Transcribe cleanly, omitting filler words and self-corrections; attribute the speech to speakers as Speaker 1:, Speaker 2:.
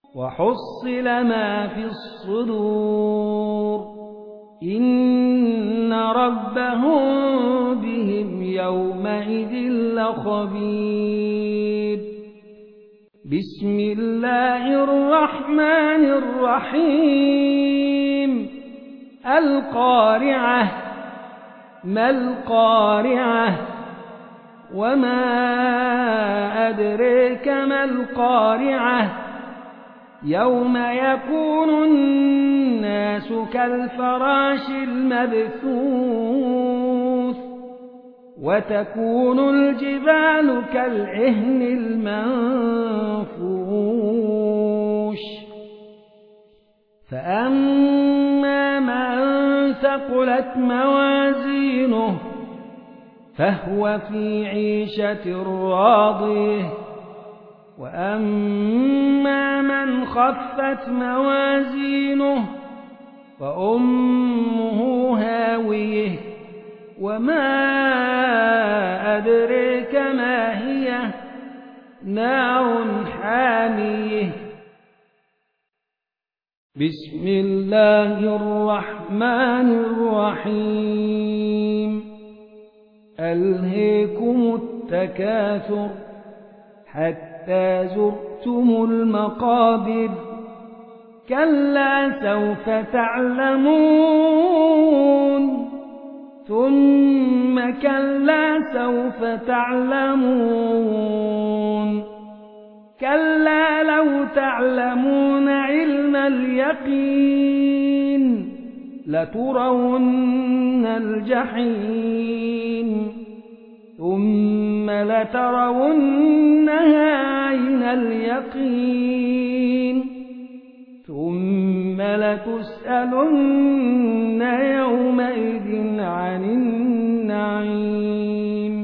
Speaker 1: وحصل ما في الصدور إن ربهم بهم يومئذ لخبير. بسم الله الرحمن الرحيم. القارعة. ما القارعة؟ وما أدريك ما القارعة؟ يوم يكون الناس كالفراش المبثوث وتكون الجبال كالعهن المنفوش. فأما من ثقلت موازينه فهو في عيشة راضية وأما من خفت موازينه فأمه هاوية وما أدريك ما هي نار حامية. بسم الله الرحمن الرحيم. ألهيكم التكاثر حتى زرتم المقابر كلا سوف تعلمون ثم كلا سوف تعلمون كلا لو تعلمون علم اليقين لترون الجحيم ثم لترونها عين اليقين ثم لتسألن يومئذ عن النعيم.